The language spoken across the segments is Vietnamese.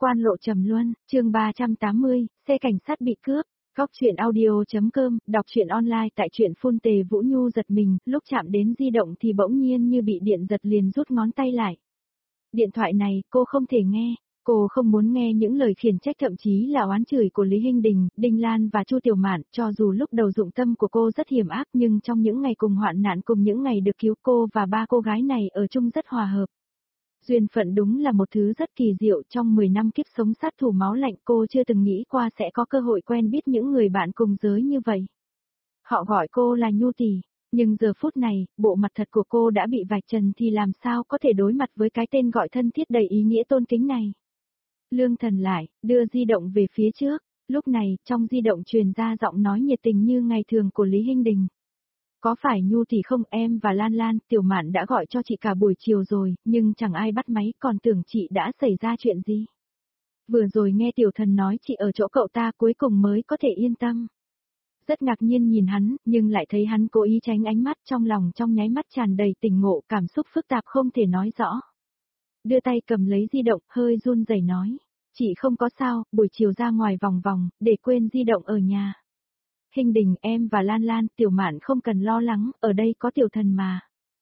Quan lộ trầm luân, chương 380, xe cảnh sát bị cướp. Góc truyện audio.com, đọc truyện online tại truyện phun Tề Vũ Nhu giật mình, lúc chạm đến di động thì bỗng nhiên như bị điện giật liền rút ngón tay lại. Điện thoại này, cô không thể nghe. Cô không muốn nghe những lời khiển trách thậm chí là oán chửi của Lý Hinh Đình, Đinh Lan và Chu Tiểu Mạn, cho dù lúc đầu dụng tâm của cô rất hiểm ác nhưng trong những ngày cùng hoạn nạn cùng những ngày được cứu cô và ba cô gái này ở chung rất hòa hợp. Duyên phận đúng là một thứ rất kỳ diệu, trong 10 năm kiếp sống sát thủ máu lạnh cô chưa từng nghĩ qua sẽ có cơ hội quen biết những người bạn cùng giới như vậy. Họ gọi cô là Nhu tỷ, nhưng giờ phút này, bộ mặt thật của cô đã bị vạch trần thì làm sao có thể đối mặt với cái tên gọi thân thiết đầy ý nghĩa tôn kính này. Lương Thần lại, đưa di động về phía trước, lúc này, trong di động truyền ra giọng nói nhiệt tình như ngày thường của Lý Hinh Đình. Có phải Nhu tỷ không, em và Lan Lan, Tiểu Mạn đã gọi cho chị cả buổi chiều rồi, nhưng chẳng ai bắt máy, còn tưởng chị đã xảy ra chuyện gì. Vừa rồi nghe Tiểu Thần nói chị ở chỗ cậu ta cuối cùng mới có thể yên tâm. Rất ngạc nhiên nhìn hắn, nhưng lại thấy hắn cố ý tránh ánh mắt, trong lòng trong nháy mắt tràn đầy tình ngộ, cảm xúc phức tạp không thể nói rõ. Đưa tay cầm lấy di động, hơi run rẩy nói. Chị không có sao, buổi chiều ra ngoài vòng vòng, để quên di động ở nhà. Hinh Đình, em và Lan Lan, Tiểu Mạn không cần lo lắng, ở đây có Tiểu Thần mà.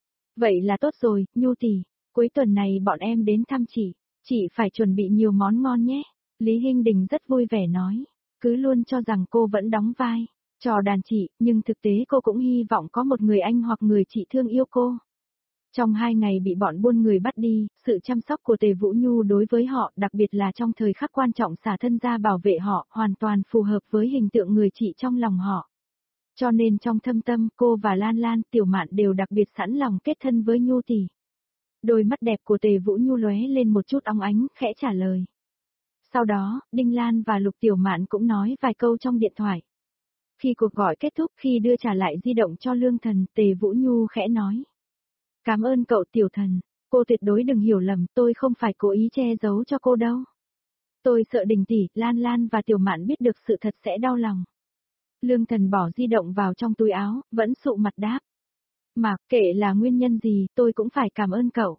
Vậy là tốt rồi, Nhu tỷ, cuối tuần này bọn em đến thăm chị phải chuẩn bị nhiều món ngon nhé. Lý Hinh Đình rất vui vẻ nói, cứ luôn cho rằng cô vẫn đóng vai trò đàn chị, nhưng thực tế cô cũng hy vọng có một người anh hoặc người chị thương yêu cô. Trong 2 ngày bị bọn buôn người bắt đi, sự chăm sóc của Tề Vũ Nhu đối với họ, đặc biệt là trong thời khắc quan trọng xả thân ra bảo vệ họ, hoàn toàn phù hợp với hình tượng người chị trong lòng họ. Cho nên trong thâm tâm, cô và Lan Lan, Tiểu Mạn đều đặc biệt sẵn lòng kết thân với Nhu tỷ. Đôi mắt đẹp của Tề Vũ Nhu lóe lên một chút óng ánh, khẽ trả lời. Sau đó, Đinh Lan và Lục Tiểu Mạn cũng nói vài câu trong điện thoại. Khi cuộc gọi kết thúc, khi đưa trả lại di động cho Lương Thần, Tề Vũ Nhu khẽ nói. Cảm ơn cậu Tiểu Thần, cô tuyệt đối đừng hiểu lầm, tôi không phải cố ý che giấu cho cô đâu. Tôi sợ Đình tỷ, Lan Lan và Tiểu Mạn biết được sự thật sẽ đau lòng. Lương Thần bỏ di động vào trong túi áo, vẫn sụ mặt đáp. Mà, kể là nguyên nhân gì, tôi cũng phải cảm ơn cậu.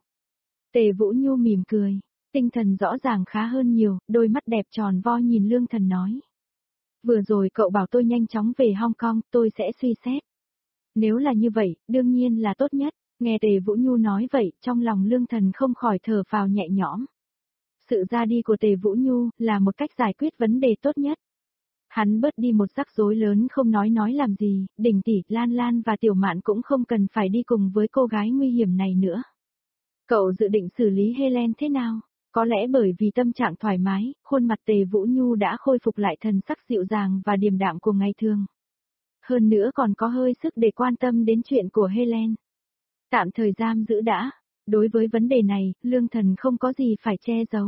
Tề Vũ Nhu mỉm cười, tinh thần rõ ràng khá hơn nhiều, đôi mắt đẹp tròn vo nhìn Lương Thần nói. Vừa rồi cậu bảo tôi nhanh chóng về Hong Kong, tôi sẽ suy xét. Nếu là như vậy, đương nhiên là tốt nhất. Nghe Tề Vũ Nhu nói vậy, trong lòng Lương Thần không khỏi thở phào nhẹ nhõm. Sự ra đi của Tề Vũ Nhu là một cách giải quyết vấn đề tốt nhất. Hắn bớt đi một rắc rối lớn không nói làm gì, Đình tỷ, Lan Lan và Tiểu Mạn cũng không cần phải đi cùng với cô gái nguy hiểm này nữa. Cậu dự định xử lý Helen thế nào? Có lẽ bởi vì tâm trạng thoải mái, khuôn mặt Tề Vũ Nhu đã khôi phục lại thần sắc dịu dàng và điềm đạm của ngày thường. Hơn nữa còn có hơi sức để quan tâm đến chuyện của Helen. Tạm thời giam giữ đã. Đối với vấn đề này, Lương Thần không có gì phải che giấu.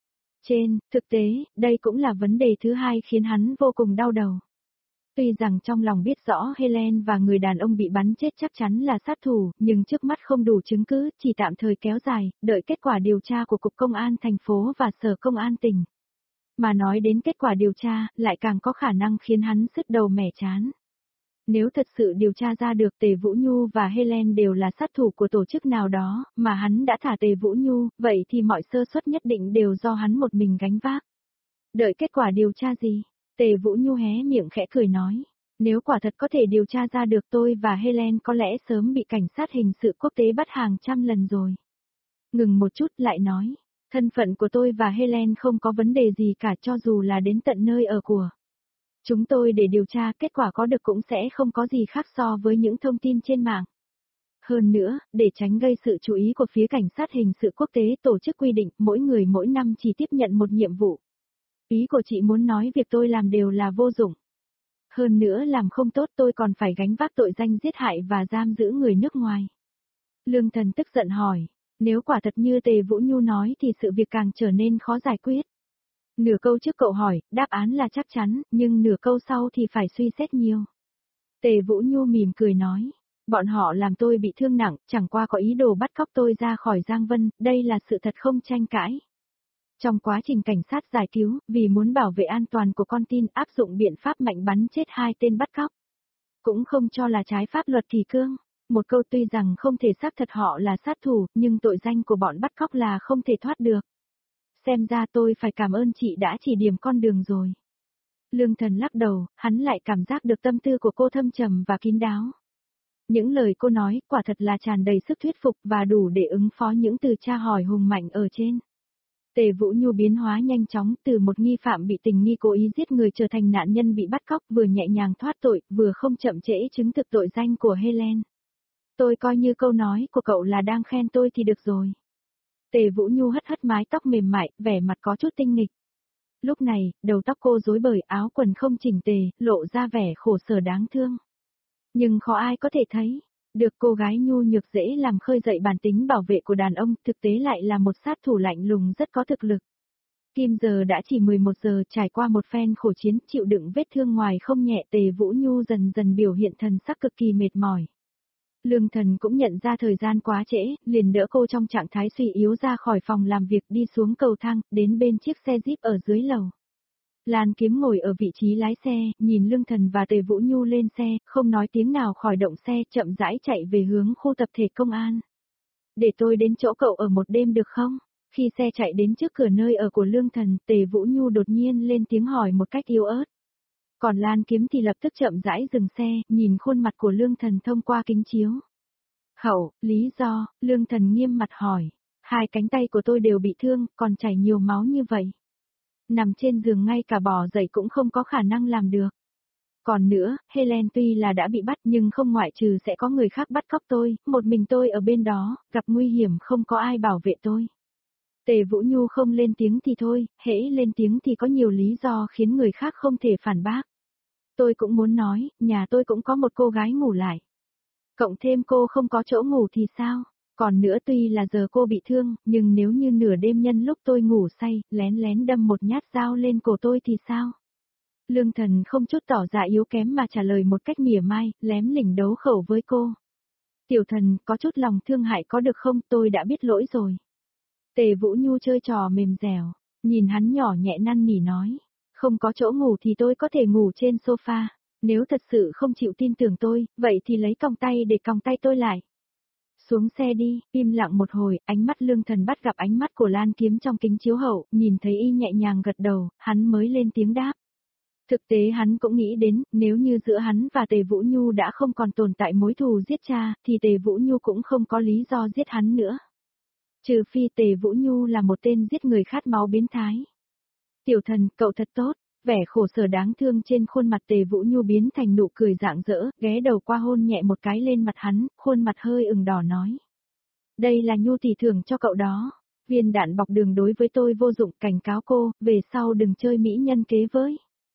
Trên, thực tế, đây cũng là vấn đề thứ hai khiến hắn vô cùng đau đầu. Tuy rằng trong lòng biết rõ Helen và người đàn ông bị bắn chết chắc chắn là sát thủ, nhưng trước mắt không đủ chứng cứ, chỉ tạm thời kéo dài, đợi kết quả điều tra của Cục Công an thành phố và Sở Công an tỉnh. Mà nói đến kết quả điều tra, lại càng có khả năng khiến hắn sứt đầu mẻ trán. Nếu thật sự điều tra ra được Tề Vũ Nhu và Helen đều là sát thủ của tổ chức nào đó, mà hắn đã thả Tề Vũ Nhu, vậy thì mọi sơ suất nhất định đều do hắn một mình gánh vác. Đợi kết quả điều tra gì? Tề Vũ Nhu hé miệng khẽ cười nói. Nếu quả thật có thể điều tra ra được tôi và Helen có lẽ sớm bị cảnh sát hình sự quốc tế bắt hàng trăm lần rồi. Ngừng một chút lại nói. Thân phận của tôi và Helen không có vấn đề gì cả cho dù là đến tận nơi ở của chúng tôi để điều tra, kết quả có được cũng sẽ không có gì khác so với những thông tin trên mạng. Hơn nữa, để tránh gây sự chú ý của phía cảnh sát hình sự quốc tế, tổ chức quy định mỗi người mỗi năm chỉ tiếp nhận một nhiệm vụ. Ý của chị muốn nói việc tôi làm đều là vô dụng. Hơn nữa làm không tốt tôi còn phải gánh vác tội danh giết hại và giam giữ người nước ngoài. Lương Thần tức giận hỏi, nếu quả thật như Tề Vũ Nhu nói thì sự việc càng trở nên khó giải quyết. Nửa câu trước cậu hỏi, đáp án là chắc chắn, nhưng nửa câu sau thì phải suy xét nhiều. Tề Vũ Nhu mỉm cười nói, bọn họ làm tôi bị thương nặng, chẳng qua có ý đồ bắt cóc tôi ra khỏi Giang Vân, đây là sự thật không tranh cãi. Trong quá trình cảnh sát giải cứu, vì muốn bảo vệ an toàn của con tin áp dụng biện pháp mạnh bắn chết 2 tên bắt cóc. Cũng không cho là trái pháp luật kỷ cương. Một câu tuy rằng không thể xác thật họ là sát thủ, nhưng tội danh của bọn bắt cóc là không thể thoát được. xem ra tôi phải cảm ơn chị đã chỉ điểm con đường rồi. Lương Thần lắc đầu, hắn lại cảm giác được tâm tư của cô thâm trầm và kín đáo. Những lời cô nói quả thật là tràn đầy sức thuyết phục và đủ để ứng phó những từ tra hỏi hùng mạnh ở trên. Tề Vũ Nhu biến hóa nhanh chóng từ một nghi phạm bị tình nghi cố ý giết người trở thành nạn nhân bị bắt cóc, vừa nhẹ nhàng thoát tội, vừa không chậm trễ chứng thực tội danh của Helen. Tôi coi như câu nói của cậu là đang khen tôi thì được rồi. Tề Vũ Nhu hất hất mái tóc mềm mại, vẻ mặt có chút tinh nghịch. Lúc này, đầu tóc cô rối bời, áo quần không chỉnh tề, lộ ra vẻ khổ sở đáng thương. Nhưng khó ai có thể thấy, được cô gái nhu nhược dễ làm khơi dậy bản tính bảo vệ của đàn ông, thực tế lại là một sát thủ lạnh lùng rất có thực lực. Kim giờ đã chỉ 11 giờ, trải qua một phen khổ chiến, chịu đựng vết thương ngoài không nhẹ, Tề Vũ Nhu dần dần biểu hiện thần sắc cực kỳ mệt mỏi. Lương Thần cũng nhận ra thời gian quá trễ, liền đỡ cô trong trạng thái suy yếu ra khỏi phòng làm việc, đi xuống cầu thang, đến bên chiếc xe Jeep ở dưới lầu. Lan Kiếm ngồi ở vị trí lái xe, nhìn Lương Thần và Tề Vũ Nhu lên xe, không nói tiếng nào khỏi động xe, chậm rãi chạy về hướng khu tập thể công an. Để tôi đến chỗ cậu ở một đêm được không? Khi xe chạy đến trước cửa nơi ở của Lương Thần, Tề Vũ Nhu đột nhiên lên tiếng hỏi một cách yếu ớt. Còn Lan Kiếm thì lập tức chậm rãi dừng xe, nhìn khuôn mặt của Lương Thần thông qua kính chiếu. Khẩu, lý do, Lương Thần nghiêm mặt hỏi. Hai cánh tay của tôi đều bị thương, còn chảy nhiều máu như vậy. Nằm trên giường ngay cả bò dậy cũng không có khả năng làm được. Còn nữa, Helen tuy là đã bị bắt nhưng không ngoại trừ sẽ có người khác bắt cóc tôi, một mình tôi ở bên đó, gặp nguy hiểm không có ai bảo vệ tôi. Tề Vũ Nhu không lên tiếng thì thôi, hễ lên tiếng thì có nhiều lý do khiến người khác không thể phản bác. Tôi cũng muốn nói, nhà tôi cũng có một cô gái ngủ lại. Cộng thêm cô không có chỗ ngủ thì sao? Còn nữa tuy là giờ cô bị thương, nhưng nếu như nửa đêm nhân lúc tôi ngủ say, lén lén đâm một nhát dao lên cổ tôi thì sao? Lương Thần không chút tỏ ra yếu kém mà trả lời một cách mỉa mai, lém lỉnh đấu khẩu với cô. Tiểu Thần, có chút lòng thương hại có được không, tôi đã biết lỗi rồi. Tề Vũ Nhu chơi trò mềm dẻo, nhìn hắn nhỏ nhẹ năn nỉ nói. Không có chỗ ngủ thì tôi có thể ngủ trên sofa. Nếu thật sự không chịu tin tưởng tôi, vậy thì lấy còng tay để còng tay tôi lại. Xuống xe đi, im lặng một hồi, ánh mắt Lương Thần bắt gặp ánh mắt của Lan Kiếm trong kính chiếu hậu, nhìn thấy y nhẹ nhàng gật đầu, hắn mới lên tiếng đáp. Thực tế hắn cũng nghĩ đến, nếu như giữa hắn và Tề Vũ Nhu đã không còn tồn tại mối thù giết cha, thì Tề Vũ Nhu cũng không có lý do giết hắn nữa. Trừ phi Tề Vũ Nhu là một tên giết người khát máu biến thái. Tiểu Thần, cậu thật tốt. Vẻ khổ sở đáng thương trên khuôn mặt Tề Vũ Nhu biến thành nụ cười rạng rỡ, ghé đầu qua hôn nhẹ một cái lên mặt hắn, khuôn mặt hơi ửng đỏ nói. Đây là Nhu tỷ thưởng cho cậu đó. Viên đạn bọc đường đối với tôi vô dụng, cảnh cáo cô, về sau đừng chơi mỹ nhân kế với.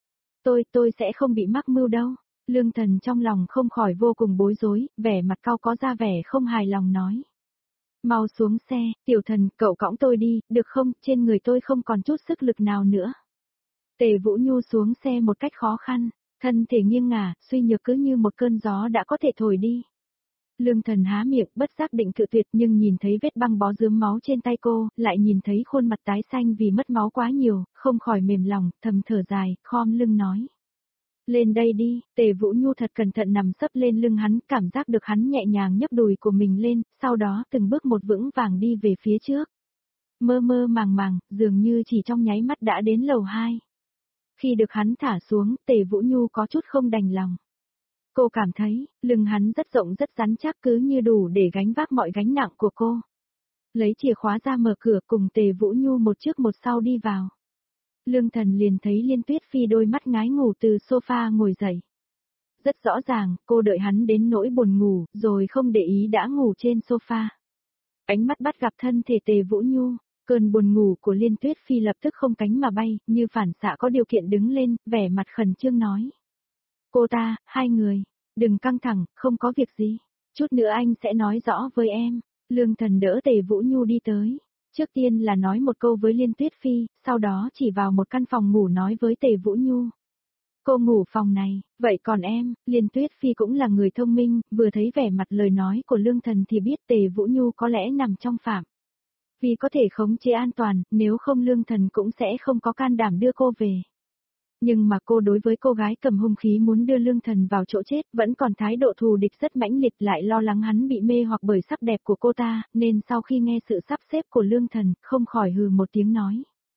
Tôi sẽ không bị mắc mưu đâu. Lương Thần trong lòng không khỏi vô cùng bối rối, vẻ mặt cau có ra vẻ không hài lòng nói. Mau xuống xe, Tiểu Thần, cậu cõng tôi đi, được không, trên người tôi không còn chút sức lực nào nữa. Tề Vũ Nhu xuống xe một cách khó khăn, thân thể nghiêng ngả, suy nhược cứ như một cơn gió đã có thể thổi đi. Lương Thần há miệng, bất giác định cự tuyệt nhưng nhìn thấy vết băng bó rướm máu trên tay cô, lại nhìn thấy khuôn mặt tái xanh vì mất máu quá nhiều, không khỏi mềm lòng, thầm thở dài, khom lưng nói. Lên đây đi, Tề Vũ Nhu thật cẩn thận nằm sấp lên lưng hắn, cảm giác được hắn nhẹ nhàng nhấc đùi của mình lên, sau đó từng bước một vững vàng đi về phía trước. Mơ mơ màng màng, dường như chỉ trong nháy mắt đã đến lầu 2. Khi được hắn thả xuống, Tề Vũ Nhu có chút không đành lòng. Cô cảm thấy, lưng hắn rất rộng rất rắn chắc cứ như đủ để gánh vác mọi gánh nặng của cô. Lấy chìa khóa ra mở cửa cùng Tề Vũ Nhu một trước một sau đi vào. Lương Thần liền thấy Liên Tuyết Phi đôi mắt ngái ngủ từ sofa ngồi dậy. Rất rõ ràng, cô đợi hắn đến nỗi buồn ngủ, rồi không để ý đã ngủ trên sofa. Ánh mắt bắt gặp thân thể Tề Vũ Nhu. Cơn buồn ngủ của Liên Tuyết Phi lập tức không cánh mà bay, như phản xạ có điều kiện đứng lên, vẻ mặt khẩn trương nói. Cô ta, hai người, đừng căng thẳng, không có việc gì. Chút nữa anh sẽ nói rõ với em. Lương Thần đỡ Tề Vũ Nhu đi tới. Trước tiên là nói một câu với Liên Tuyết Phi, sau đó chỉ vào một căn phòng ngủ nói với Tề Vũ Nhu. Cô ngủ phòng này, vậy còn em, Liên Tuyết Phi cũng là người thông minh, vừa thấy vẻ mặt lời nói của Lương Thần thì biết Tề Vũ Nhu có lẽ nằm trong phạm. Vì có thể khống chế an toàn, nếu không Lương Thần cũng sẽ không có can đảm đưa cô về. Nhưng mà cô đối với cô gái cầm hung khí muốn đưa Lương Thần vào chỗ chết vẫn còn thái độ thù địch rất mãnh liệt, lại lo lắng hắn bị mê hoặc bởi sắc đẹp của cô ta, nên sau khi nghe sự sắp xếp của Lương Thần, không khỏi hừ một tiếng nói.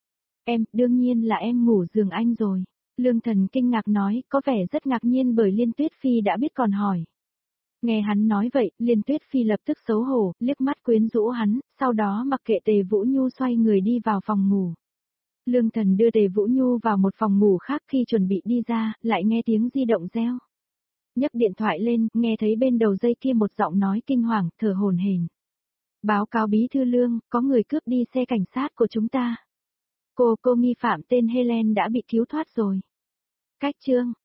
Em, đương nhiên là em ngủ giường anh rồi. Lương Thần kinh ngạc nói, có vẻ rất ngạc nhiên bởi Liên Tuyết Phi đã biết còn hỏi. Nghe hắn nói vậy, Liên Tuyết Phi lập tức xấu hổ, liếc mắt quyến rũ hắn, sau đó mặc kệ Tề Vũ Nhu xoay người đi vào phòng ngủ. Lương Thần đưa Tề Vũ Nhu vào một phòng ngủ khác, khi chuẩn bị đi ra, lại nghe tiếng di động reo. Nhấc điện thoại lên, nghe thấy bên đầu dây kia một giọng nói kinh hoàng, thở hổn hển. Báo cáo bí thư Lương, có người cướp đi xe cảnh sát của chúng ta. Cô nghi phạm tên Helen đã bị cứu thoát rồi. Cách chương